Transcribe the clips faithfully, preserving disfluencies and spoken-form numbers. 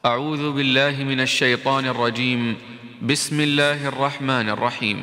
أعوذ بالله من الشيطان الرجيم. بسم الله الرحمن الرحيم.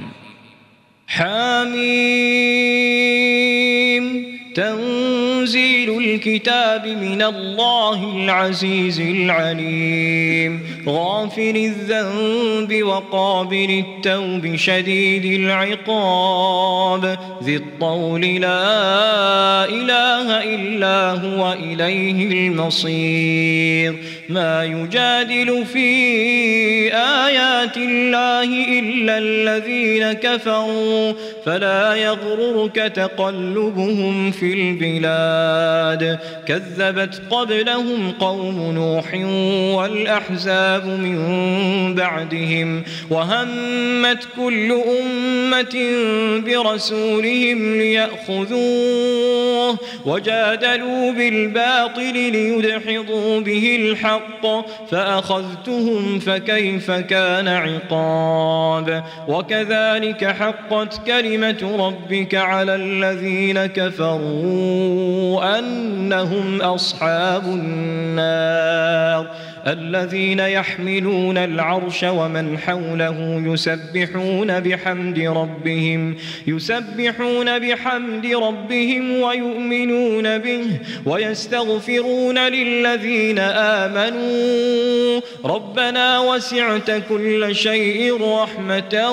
حميم. تنزيل الكتاب من الله العزيز العليم، غافر الذنب وقابل التوب شديد العقاب، ذي الطول لا إله إلا هو إليه المصير. ما يجادل في آيات الله إلا الذين كفروا، فلا يغررك تقلبهم في البلاد. كذبت قبلهم قوم نوح والأحزاب من بعدهم، وهمت كل أمة برسولهم ليأخذوه، وجادلوا بالباطل ليدحضوا به الحق، فأخذتهم فكيف كان عقاب. وكذلك حقت كلمة ربك على الذين كفروا أنهم أصحاب النار. الذين يحملون العرش ومن حوله يسبحون بحمد ربهم يسبحون بحمد ربهم ويؤمنون به ويستغفرون للذين آمنوا ربنا وسعت كل شيء رحمة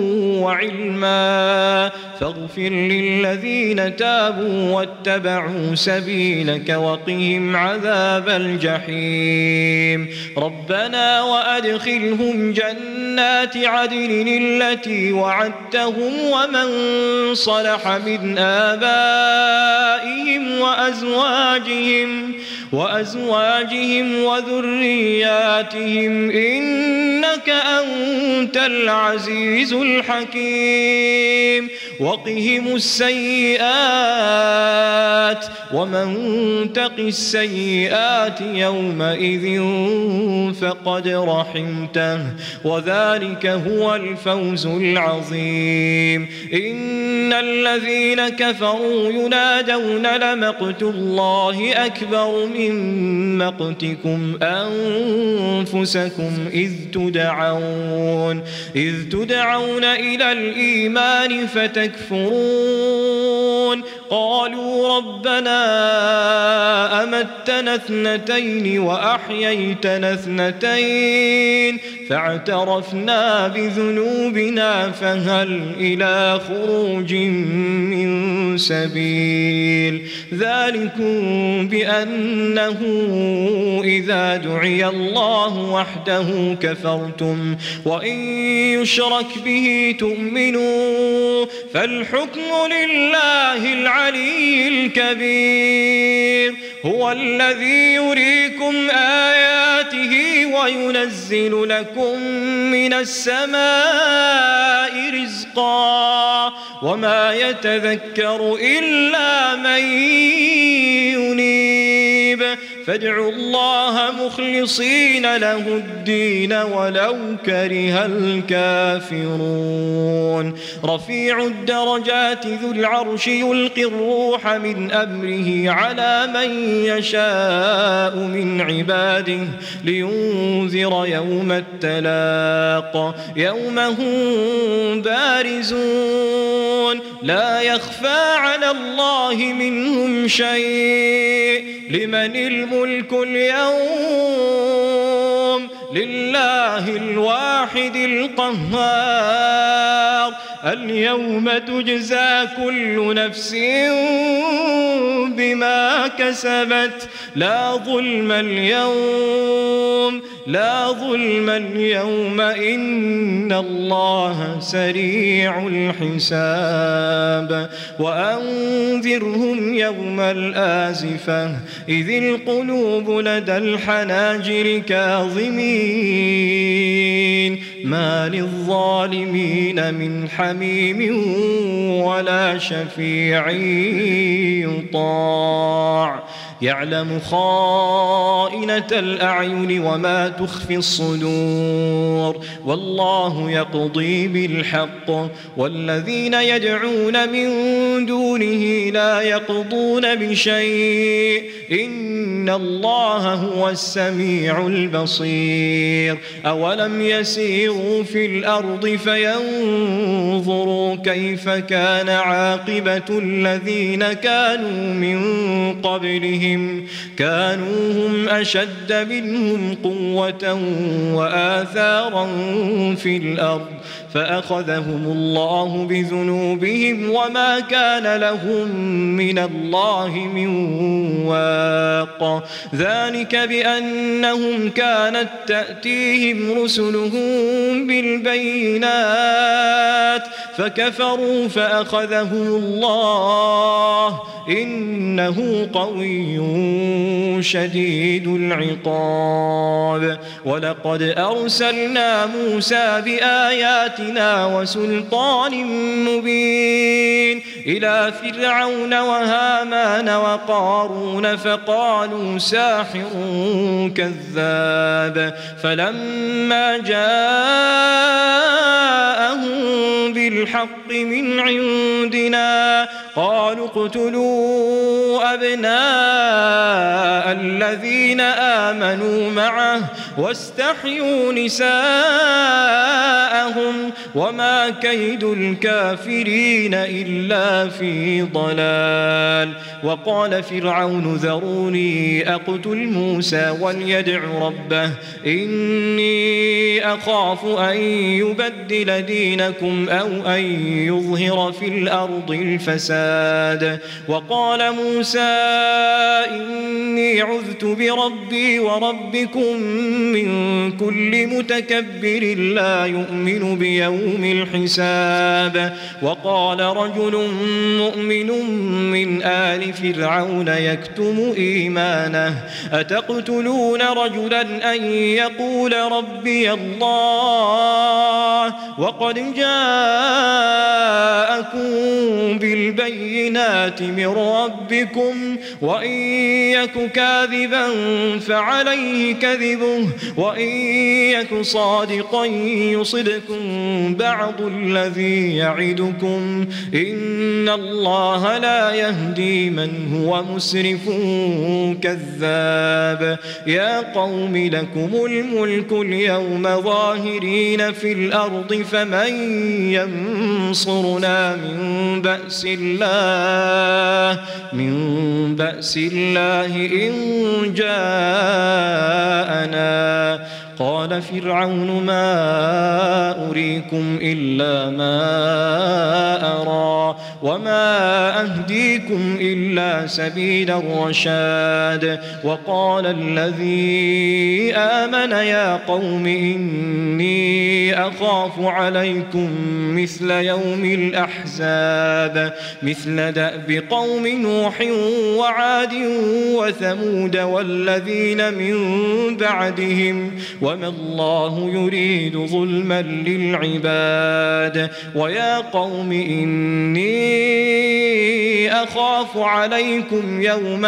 وعلما فاغفر للذين تابوا واتبعوا سبيلك وقهم عذاب الجحيم. ربنا وأدخلهم جنات عدن التي وعدتهم ومن صلح من آبائهم وأزواجهم وأزواجهم وذرياتهم إنك أنت العزيز الحكيم. وقهم السيئات ومن تق السيئات يومئذ فقد رحمته وذلك هو الفوز العظيم. إن الذين كفروا ينادون لمقت الله أكبر من مقتكم أنفسكم إذ تدعون إذ تدعون إلى الإيمان فتكفرون. قالوا ربنا أمتنا اثنتين وأحييتنا اثنتين فاعترفنا بذنوبنا فهل إلى خروج من سبيل. ذلكم بأنه إذا دعي الله وحده كفرتم وإن يشرك به تؤمنوا فالحكم لله العلي الكبير. هو الذي يريكم آياته وينزل لكم من السماء رزقا وما يتذكر إلا من ينيب. فادعوا الله مخلصين له الدين ولو كره الكافرون. رفيع الدرجات ذو العرش يلقي الروح من أمره على من يشاء من عباده لينذر يوم التلاق يوم هم بارزون لا يخفى على الله منهم شيء. لمن الملك اليوم؟ لله الواحد القهار. اليوم تجزى كل نفس بما كسبت لا ظلم اليوم لا ظلم اليوم إن الله سريع الحساب. وأنذرهم يوم الآزفة إذ القلوب لدى الحناجر كاظمين ما للظالمين من حميم ولا شفيع يطاع. يعلم خائنة الأعين وما تخفي الصدور والله يقضي بالحق والذين يدعون من دونه لا يقضون بشيء إن الله هو السميع البصير أولم يسيروا في الأرض فينظروا كيف كان عاقبة الذين كانوا من قبلهم كانوا هم أشد منهم قوة وآثارا في الأرض فأخذهم الله بذنوبهم وما كان لهم من الله من واق ذلك بأنهم كانت تأتيهم رسلهم بالبينات فكفروا فأخذهم الله إنه قوي شديد العقاب ولقد أرسلنا موسى بآياتنا وسلطان مبين إلى فرعون وهامان وقارون فقالوا ساحر كذاب فلما جاءهم بالحق من عندنا قالوا اقتلوا أبناء الذين آمنوا معه واستحيوا نساءهم وما كيد الكافرين إلا في ضلال وقال فرعون ذروني أقتل موسى وليدع ربه إني أخاف أن يبدل دينكم أو أن يظهر في الأرض الفساد وقال موسى إني عذت بربي وربكم من كل متكبر لا يؤمن بيوم الحساب وقال رجل مؤمن من آل فرعون يكتم إيمانه أتقتلون رجلا أن يقول ربي الله وقد جاءكم بالبينات من ربكم وإن يك كاذبا فعليه كذبه وإن يك صادقا يصدكم بعض الذي يعدكم إن الله لا يهدي من هو مسرف كذاب يا قوم لكم الملك اليوم ظاهرين في الأرض فمن ينصرنا من بأس الله من بأس الله إن جاءنا قال فرعون ما أريكم إلا ما أرى وما أهديكم إلا سبيل الرشاد وقال الذي آمن يا قوم إني أخاف عليكم مثل يوم الأحزاب مثل دأب قوم نوح وعاد وثمود والذين من بعدهم وما الله يريد ظلما للعباد ويا قوم إني أخاف عليكم يوم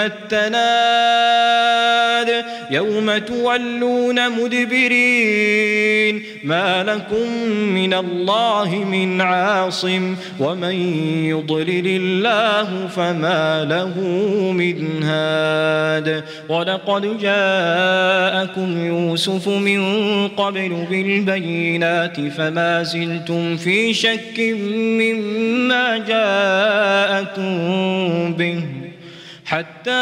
التناد يوم تولون مدبرين ما لكم من الله من عاصم ومن يضلل الله فما له من هاد ولقد جاءكم يوسف من قبل بالبينات فما زلتم في شك مما جاءكم به حتى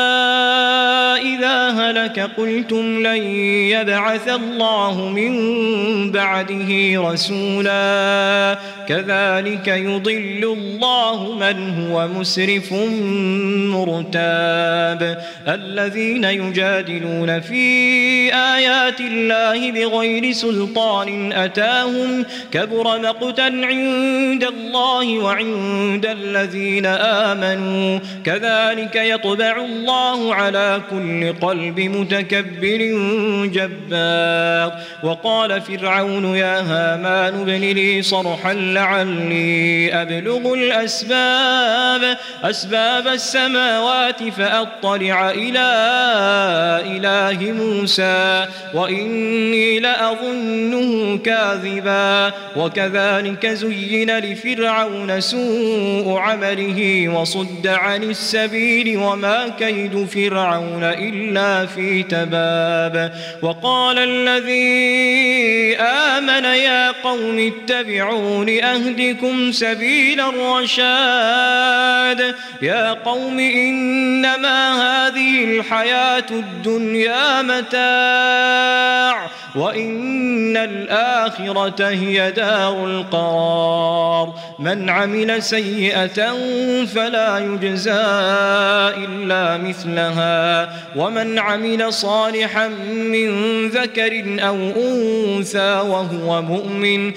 إذا هلك قلتم لن يبعث الله من بعده رسولا كذلك يضل الله من هو مسرف مرتاب الذين يجادلون في آيات آيات الله بغير سلطان أتاهم كبر مقتا عند الله وعند الذين آمنوا كذلك يطبع الله على كل قلب متكبر جبار. وقال فرعون يا هامان ابن لي صرحا لعلي أبلغ الأسباب أسباب السماوات فأطلع إلى إله موسى وإني لأظنه كاذبا. وكذلك زين لفرعون سوء عمله وصد عن السبيل وما كيد فرعون إلا في تباب. وقال الذي آمن يا قوم اتبعون أهدكم سبيل الرشاد. يا قوم إنما هذه الحياة الدنيا متاع وإن الآخرة هي دار القرار. من عمل سيئة فلا يجزى إلا مثلها ومن عمل صالحا من ذكر أو أنثى وهو مؤمن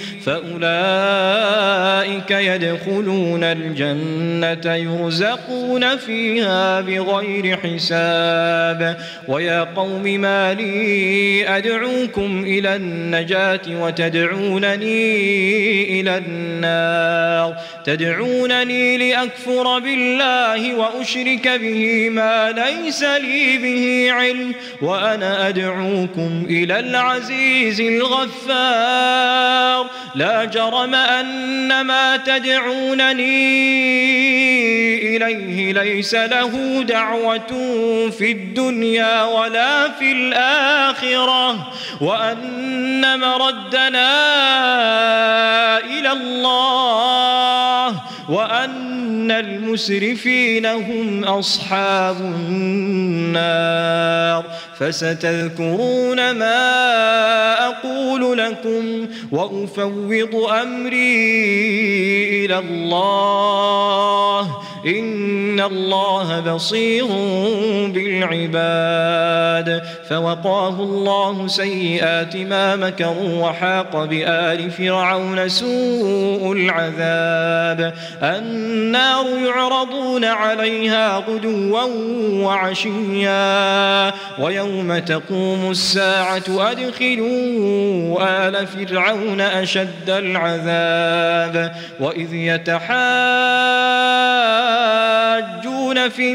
فأولئك يدخلون الجنة يرزقون فيها بغير حساب. ويا قوم ما لي أدعوكم إلى النجاة وتدعونني إلى النار تدعونني لأكفر بالله وأشرك به ما ليس لي به علم وأنا أدعوكم إلى العزيز الغفار. لا جرم أن ما تدعونني إليه ليس له دعوة في الدنيا ولا في الآخرة وأن مردنا إلى الله وأن المسرفين هم أصحاب النار. فستذكرون ما أقول لكم وأفوض أمري إلى الله إن الله بصير بالعباد. فوقاه الله سيئات ما مكروا وحاق بآل فرعون سوء العذاب. النار يعرضون عليها غدوا وعشيا ويوم تقوم الساعة أدخلوا آل فرعون أشد العذاب. وإذ يتحاجون في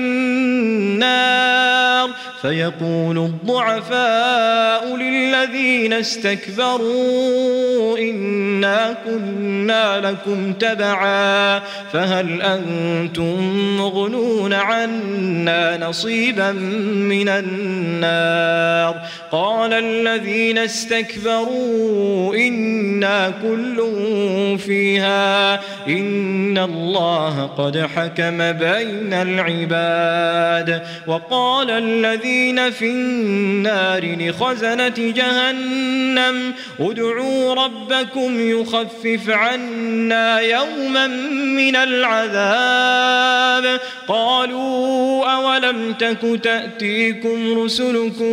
النار فيقول الضعفاء للذين استكبروا إنا كنا لكم تبعا فهل أنتم مغنون عنا نصيبا من النار. قال الذين استكبروا إنا كل فيها إن الله قد حكم بين العباد. وقال الذين في النار لخزنة جهنم ادعوا ربكم يخفف عنا يوما من العذاب. قالوا أولم تك تأتيكم رسلكم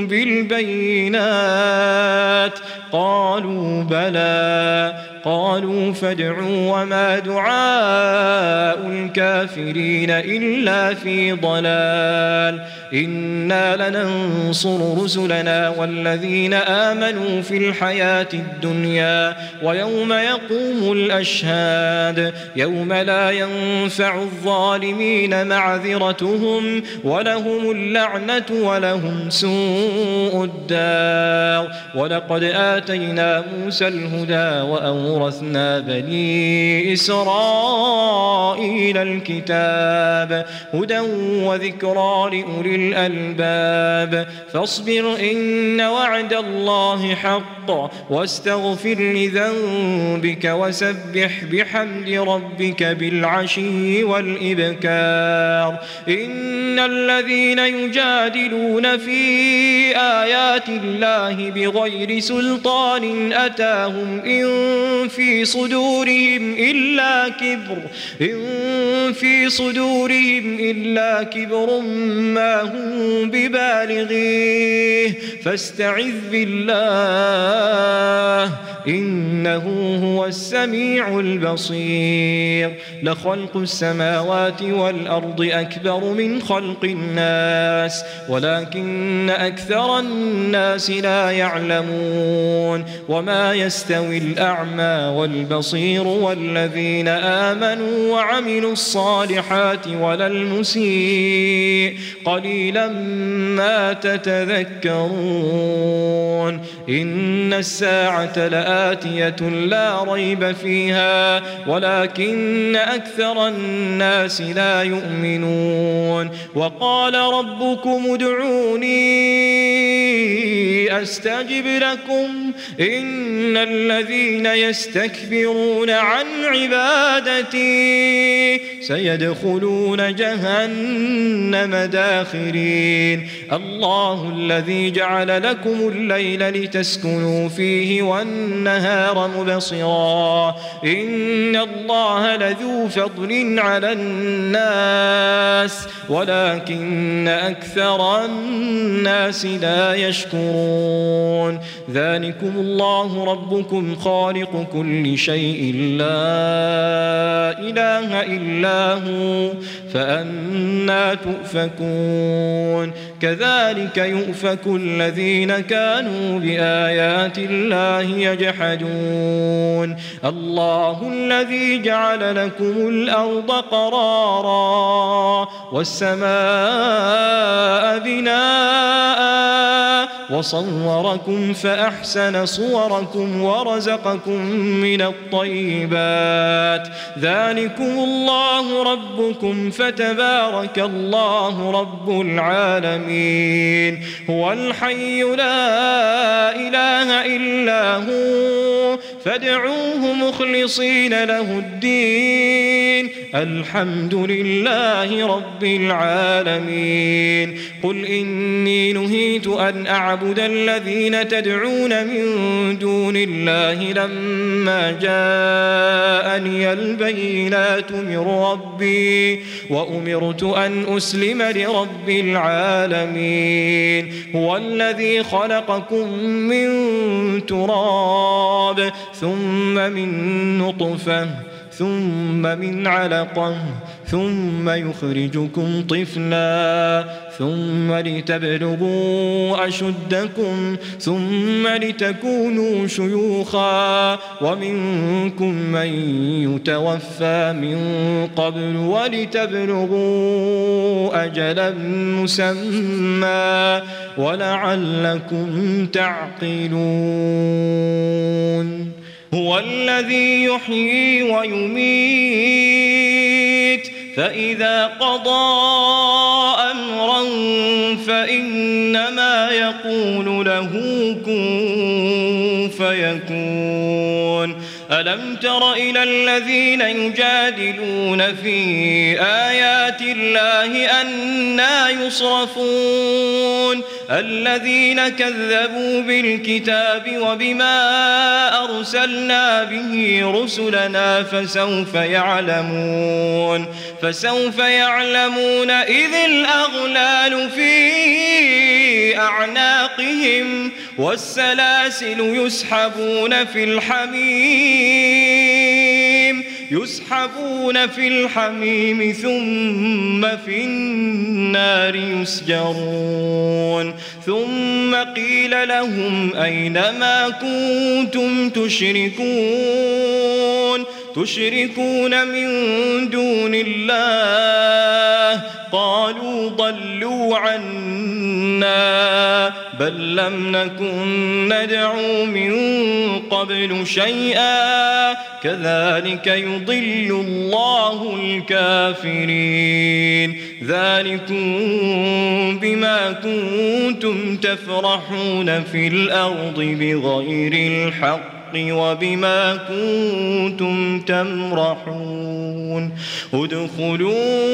بالبينات قالوا بلى قالوا فادعوا وما دعاء الكافرين إلا في ضلال. إنا لننصر رسلنا والذين آمنوا في الحياة الدنيا ويوم يقوم الأشهاد يوم لا ينفع الظالمين معذرتهم ولهم اللعنة ولهم سوء الدار. ولقد آتينا موسى الهدى وأورثنا بني إسرائيل الكتاب هدى وذكرى لأولي الألباب. فاصبر إن وعد الله حق واستغفر لذنبك وسبح بحمد ربك بالعشي والإبكار. إن الذين يجادلون في آيات الله بغير سلطان أتاهم إن في صدورهم إلا كبر إن في صدورهم إلا كبر ما هم ببالغيه فاستعذ بالله إنه هو السميع البصير لخلق السماوات والأرض أكبر من خلق الناس ولكن أكثر الناس لا يعلمون وما يستوي الأعمى والبصير والذين آمنوا وعملوا الصالحات ولا المسيء قليلا ما تتذكرون إن الساعة لآتية لا ريب فيها ولكن أكثر الناس لا يؤمنون وقال ربكم ادعوني أستجب لكم إن الذين يستكبرون عن عبادتي سيدخلون جهنم داخرين الله الذي جعل لكم الليل لتسكنوا فيه والنهار مبصرا إن الله لذو فضل على الناس ولكن أكثر الناس لا يشكرون ذلكم الله ربكم خالق كل شيء لا إله إلا هو فأنى تؤفكون كذلك يؤفك الذين كانوا بآيات الله يجحدون الله الذي جعل لكم الأرض قرارا والسماء بناء وصوركم فأحسن صوركم ورزقكم من الطيبات ذلكم الله ربكم فتبارك الله رب العالمين هو الحي لا إله إلا هو فادعوه مخلصين له الدين الحمد لله رب العالمين قل إني نهيت أن أعبد الذين تدعون من دون الله لما جاءني البينات من ربي وأمرت أن أسلم لرب العالمين هو الذي خلقكم من تراب ثم من نطفة ثم من علقة ثم يخرجكم طفلا ثم لتبلغوا أشدكم ثم لتكونوا شيوخا ومنكم من يتوفى من قبل ولتبلغوا أجلا مسمى ولعلكم تعقلون هو الذي يحيي ويميت فإذا قضى أمرا فإنما يقول له كن فيكون ألم تر إلى الذين يجادلون في آيات الله أنى يصرفون الذين كذبوا بالكتاب وبما أرسلنا به رسلنا فسوف يعلمون فسوف يعلمون إذ الأغلال في أعناقهم والسلاسل يسحبون في الحميم يسحبون في الحميم ثم في النار يسجرون ثم قيل لهم أين ما كنتم تشركون تشركون من دون الله قالوا ضلوا عنا بل لم نكن ندعو من قبل شيئا كذلك يضل الله الكافرين ذلكم بما كنتم تفرحون في الأرض بغير الحق وبما كنتم تمرحون ادخلوا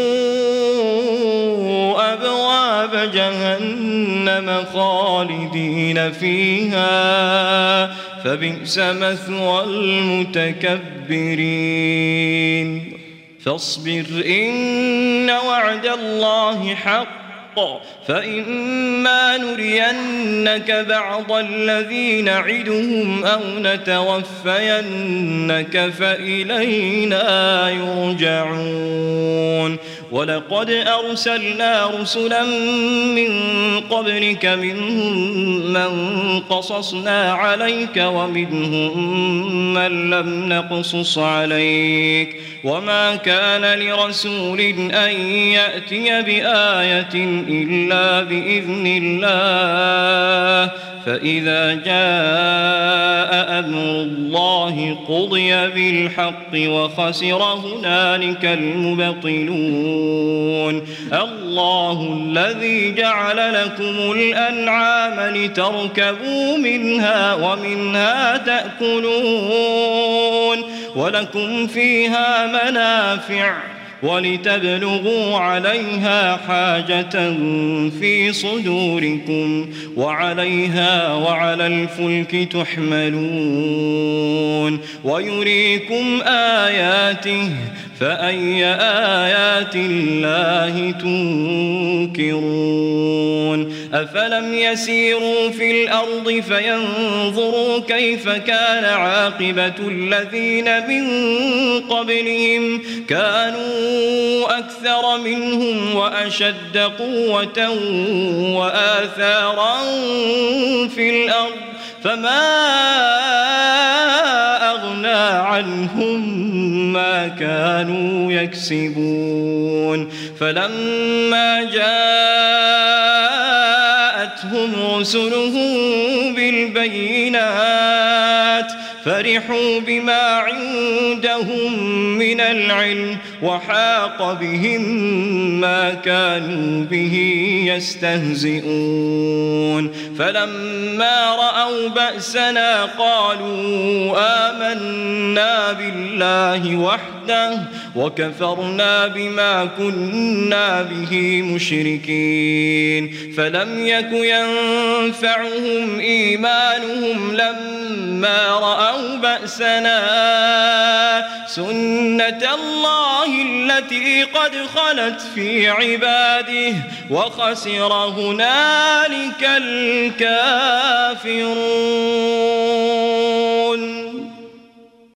أبواب جهنم خالدين فيها فبئس مثوى المتكبرين فاصبر إن وعد الله حق فإما نرينك بعض الذي نعدهم أو نتوفينك فإلينا يرجعون ولقد أرسلنا رسلا من قبلك منهم من قصصنا عليك ومنهم من لم نقصص عليك وما كان لرسول أن يأتي بآية إلا بإذن الله فإذا جاء أمر الله قضي بالحق وخسر هنالك المبطلون الله الذي جعل لكم الأنعام لتركبوا منها ومنها تأكلون ولكم فيها منافع ولتبلغوا عليها حاجة في صدوركم وعليها وعلى الفلك تحملون ويريكم آياته فأي آيات الله تنكرون أفلم يسيروا في الأرض فينظروا كيف كان عاقبة الذين من قبلهم كانوا أكثر منهم وأشد قوة وآثارا في الأرض فما أغنى عنهم ما كانوا يكسبون فلما جاءتهم رسلهم بالبينات فرحوا بما عندهم من العلم وحاق بهم ما كانوا به يستهزئون فلما رأوا بأسنا قالوا آمنا بالله وحده وكفرنا بما كنا به مشركين فلم يك ينفعهم إيمانهم لما رأوا بأسنا سنة الله التي قد خلت في عباده وخسر هنالك الكافرون.